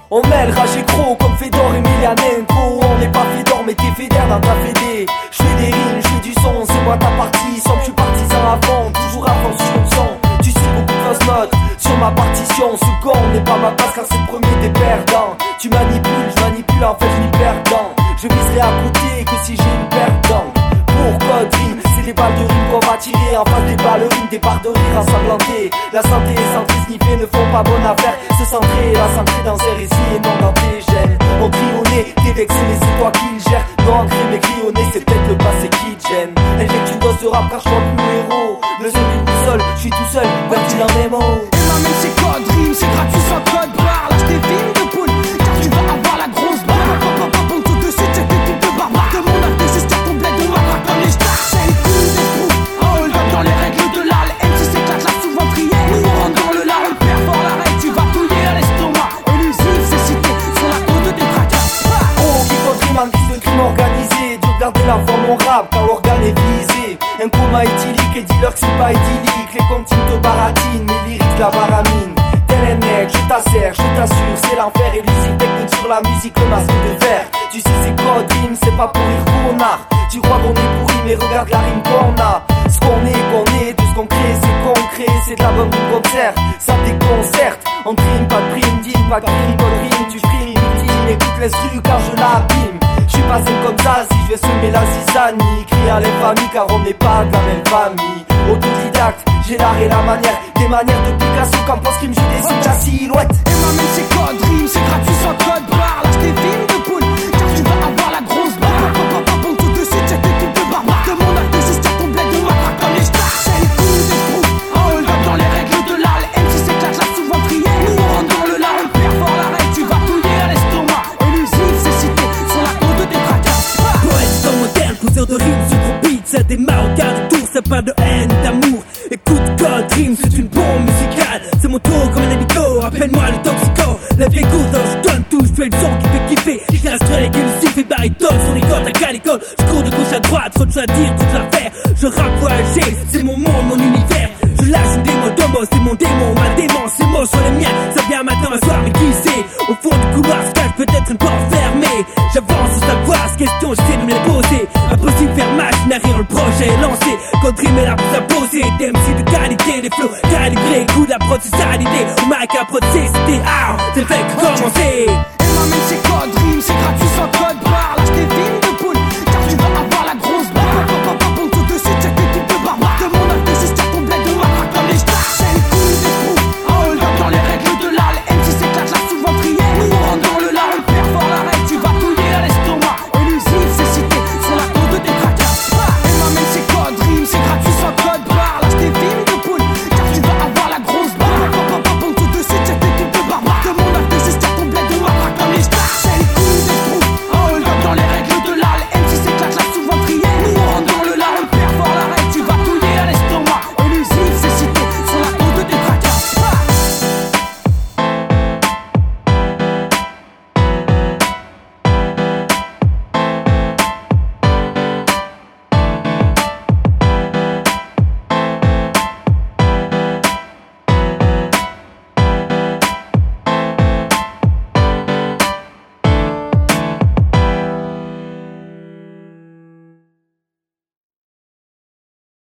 On mêle rage et gros comme Fedor et Emelianenko. On n'est pas Fedor mais t'es Feder dans ta fédé. J'fais des rimes, j'fais du son, c'est moi ta partie. Semble j'suis partisan à fond, toujours à fond sur le son. Tu suis beaucoup de fausses notes sur ma partition. Second n'est pas ma place car c'est le premier des perdants. Tu manipules, j'manipule, en fait j'm'y perdant. Je viserai à côté que si j'ai une perdant. Pour code rime, c'est des balles de rime qu'on va tirer. En face des ballerines, des barres de rire ensanglantées. La santé et santé sniffer ne font pas bonne affaire. Se centrer, la centrer dans ses récits et non dans tes gènes. On crie au nez, t'es vexé mais c'est toi qui le gères. Non ancré mais crie au nez, c'est peut-être le passé qui te gêne. Injecte une dose de rap car je vois plus le héros. Le seul du boussole, je suis tout seul, verti dans mes mots. Et même c'est code rime, c'est gratuit sans code barre. Lâche tes films de poule, car tu vas avoir la grosse barre. Bon tout de suite, check tes types de barbares. De mon acte, c'est ton bled, on m'attrape comme les stars. C'est le coup des trous, hold up dans les règles de l'art. Les MC s'éclatent là souvent triés. Nous on rentre dans le lard, on perd fort l'arrêt. Tu vas touiller à l'estomac. Élusive, c'est cité, sur la côte des tracas. Oh, qui contre un crise de crime organisé. Dur de garder la forme au rap, car l'organe est visé. Un coma éthylique et dis-leur que c'est pas idyllique. Les comptines te baratinent, mes lyrics la baramine. Tel un mec, je t'assère, je t'assure, c'est l'enfer. Élusive technique sur la musique, le masque de verre. Tu sais c'est code rime, c'est pas pour rire connard. Tu crois qu'on est pourri mais regarde la rime qu'on a. Ce qu'on est, tout ce qu'on crée c'est concret. C'est de la bonne rime concert, ça déconcerte. On trime, pas de prime, dîme, pas de crime, bonne rime. Tu frimes, victime, écoute l'instru car je l'abîme. J'suis pas seul comme ça si je vais semer la zizanie. Crie à l'infamie car on n'est pas de la même famille. Autodidacte, j'ai l'art et la manière. Des manières de Picasso quand pense qu'il me joue des signes la silhouette. Et même c'est code rime, c'est gratuit sans code barre. Lâche tes films de poule, car tu vas avoir la grosse barre. Bon tout de suite, check tes types de barbares. De mon acte, c'est ton bled, on m'attrape comme les stars. C'est le coup des trous, hold up dans les règles de l'art. Les MC s'éclatent là souvent triés. Nous on rentre dans le lard, on perd fort l'arrêt. Tu vas touiller à l'estomac. Élusive, c'est cité, sur la côte des tracas. Poète dans moderne, poseur de rimes sur gros beat. Ça démarre au quart de tour, ça parle de haine, d'amour. Écoute, code rime, c'est une bombe musicale. C'est mon tour comme un hélico, rappelle-moi le toxico. La vie courte, je donne tout, je fais le son qui fait kiffer. Je reste avec élusif et baritone sur les côtes à calicole. Je cours de gauche à droite, trop de choses à dire, tout à faire. Je rappe voyager, c'est mon monde, mon univers. Je lâche une démo d'homo, c'est mon démon, ma démence, ces mots sont les miens. Ça vient maintenant à soir, mais qui sait? Au fond du couloir, se cache peut-être une porte fermée. J'avance sans savoir, ce question, j'essaie de me les poser. Impossible faire machine à rire, le projet est lancé. Contre rime est là pour s'imposer. Des MC de qualité, des flows calibrés. Coup de la prod, c'est ça l'idée. Au Mac à prod, c'est c'était hard. C'est le fait que commencer.